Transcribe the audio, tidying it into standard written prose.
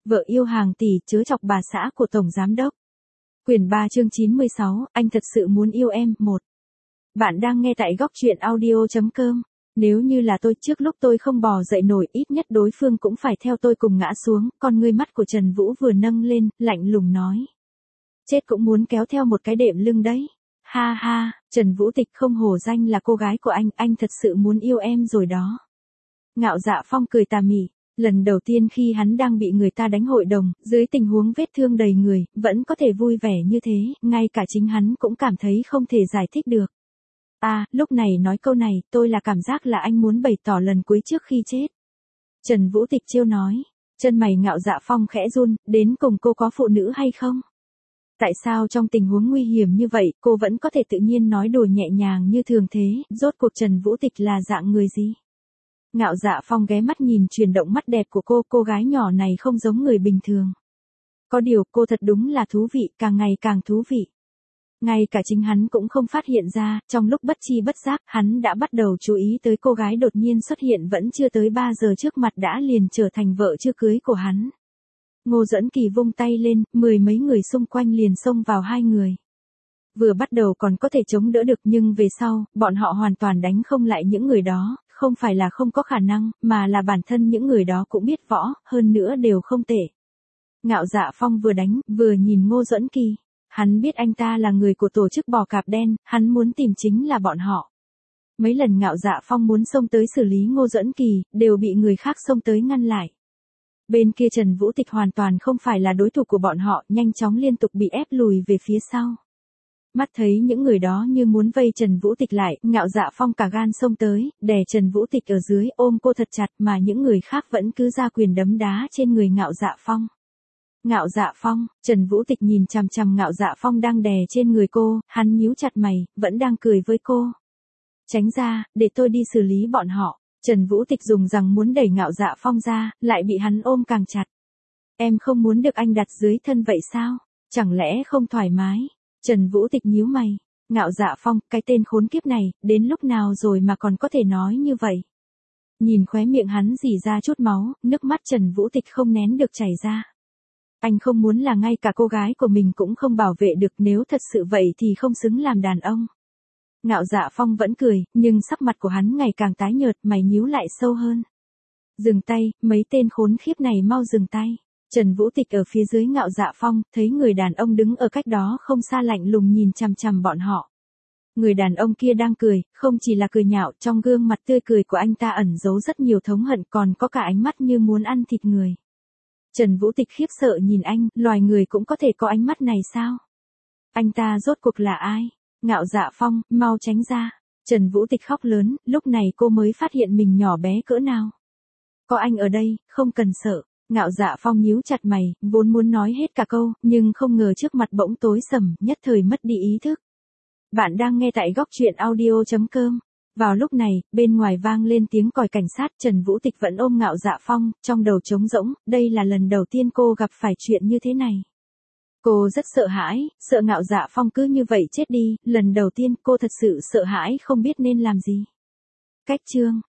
Vợ yêu hàng tỷ chớ chọc bà xã của Tổng Giám Đốc. Quyển 3 chương 96, anh thật sự muốn yêu em, 1. Bạn đang nghe tại góc truyện audio.com. Nếu như là tôi trước lúc tôi không bò dậy nổi, ít nhất đối phương cũng phải theo tôi cùng ngã xuống. Con ngươi mắt của Trần Vũ vừa nâng lên, lạnh lùng nói. Chết cũng muốn kéo theo một cái đệm lưng đấy. Ha ha, Trần Vũ Tịch không hổ danh là cô gái của anh thật sự muốn yêu em rồi đó. Ngạo Dạ Phong cười tà mị. Lần đầu tiên khi hắn đang bị người ta đánh hội đồng, dưới tình huống vết thương đầy người, vẫn có thể vui vẻ như thế, ngay cả chính hắn cũng cảm thấy không thể giải thích được. Lúc này nói câu này, tôi là cảm giác là anh muốn bày tỏ lần cuối trước khi chết. Trần Vũ Tịch trêu nói, chân mày Ngạo Dạ Phong khẽ run, đến cùng cô có phụ nữ hay không? Tại sao trong tình huống nguy hiểm như vậy, cô vẫn có thể tự nhiên nói đùa nhẹ nhàng như thường thế, rốt cuộc Trần Vũ Tịch là dạng người gì? Ngạo Dạ Phong ghé mắt nhìn chuyển động mắt đẹp của cô gái nhỏ này không giống người bình thường. Có điều cô thật đúng là thú vị, càng ngày càng thú vị. Ngay cả chính hắn cũng không phát hiện ra, trong lúc bất chi bất giác, hắn đã bắt đầu chú ý tới cô gái đột nhiên xuất hiện vẫn chưa tới 3 giờ trước mặt đã liền trở thành vợ chưa cưới của hắn. Ngô Dẫn Kỳ vung tay lên, 10 mấy người xung quanh liền xông vào hai người. Vừa bắt đầu còn có thể chống đỡ được nhưng về sau, bọn họ hoàn toàn đánh không lại những người đó, không phải là không có khả năng, mà là bản thân những người đó cũng biết võ, hơn nữa đều không tệ. Ngạo Dạ Phong vừa đánh, vừa nhìn Ngô Dẫn Kỳ. Hắn biết anh ta là người của tổ chức bò cạp đen, hắn muốn tìm chính là bọn họ. Mấy lần Ngạo Dạ Phong muốn xông tới xử lý Ngô Dẫn Kỳ, đều bị người khác xông tới ngăn lại. Bên kia Trần Vũ Tịch hoàn toàn không phải là đối thủ của bọn họ, nhanh chóng liên tục bị ép lùi về phía sau. Mắt thấy những người đó như muốn vây Trần Vũ Tịch lại, Ngạo Dạ Phong cả gan xông tới, đè Trần Vũ Tịch ở dưới, ôm cô thật chặt mà những người khác vẫn cứ ra quyền đấm đá trên người Ngạo Dạ Phong. Ngạo Dạ Phong, Trần Vũ Tịch nhìn chằm chằm Ngạo Dạ Phong đang đè trên người cô, hắn nhíu chặt mày, vẫn đang cười với cô. Tránh ra, để tôi đi xử lý bọn họ. Trần Vũ Tịch dùng rằng muốn đẩy Ngạo Dạ Phong ra, lại bị hắn ôm càng chặt. Em không muốn được anh đặt dưới thân vậy sao? Chẳng lẽ không thoải mái? Trần Vũ Tịch nhíu mày. Ngạo Dạ Phong, cái tên khốn kiếp này, đến lúc nào rồi mà còn có thể nói như vậy? Nhìn khóe miệng hắn rỉ ra chút máu, nước mắt Trần Vũ Tịch không nén được chảy ra. Anh không muốn là ngay cả cô gái của mình cũng không bảo vệ được, nếu thật sự vậy thì không xứng làm đàn ông. Ngạo Dạ Phong vẫn cười, nhưng sắc mặt của hắn ngày càng tái nhợt, mày nhíu lại sâu hơn. Dừng tay, mấy tên khốn khiếp này mau dừng tay. Trần Vũ Tịch ở phía dưới Ngạo Dạ Phong, thấy người đàn ông đứng ở cách đó không xa lạnh lùng nhìn chằm chằm bọn họ. Người đàn ông kia đang cười, không chỉ là cười nhạo, trong gương mặt tươi cười của anh ta ẩn giấu rất nhiều thống hận, còn có cả ánh mắt như muốn ăn thịt người. Trần Vũ Tịch khiếp sợ nhìn anh, loài người cũng có thể có ánh mắt này sao? Anh ta rốt cuộc là ai? Ngạo Dạ Phong, mau tránh ra. Trần Vũ Tịch khóc lớn, lúc này cô mới phát hiện mình nhỏ bé cỡ nào. Có anh ở đây, không cần sợ. Ngạo Dạ Phong nhíu chặt mày, vốn muốn nói hết cả câu, nhưng không ngờ trước mặt bỗng tối sầm, nhất thời mất đi ý thức. Bạn đang nghe tại góc truyện audio.com. Vào lúc này, bên ngoài vang lên tiếng còi cảnh sát, Trần Vũ Tịch vẫn ôm Ngạo Dạ Phong, trong đầu trống rỗng, đây là lần đầu tiên cô gặp phải chuyện như thế này. Cô rất sợ hãi, sợ Ngạo Dạ Phong cứ như vậy chết đi, lần đầu tiên cô thật sự sợ hãi không biết nên làm gì. Cách chương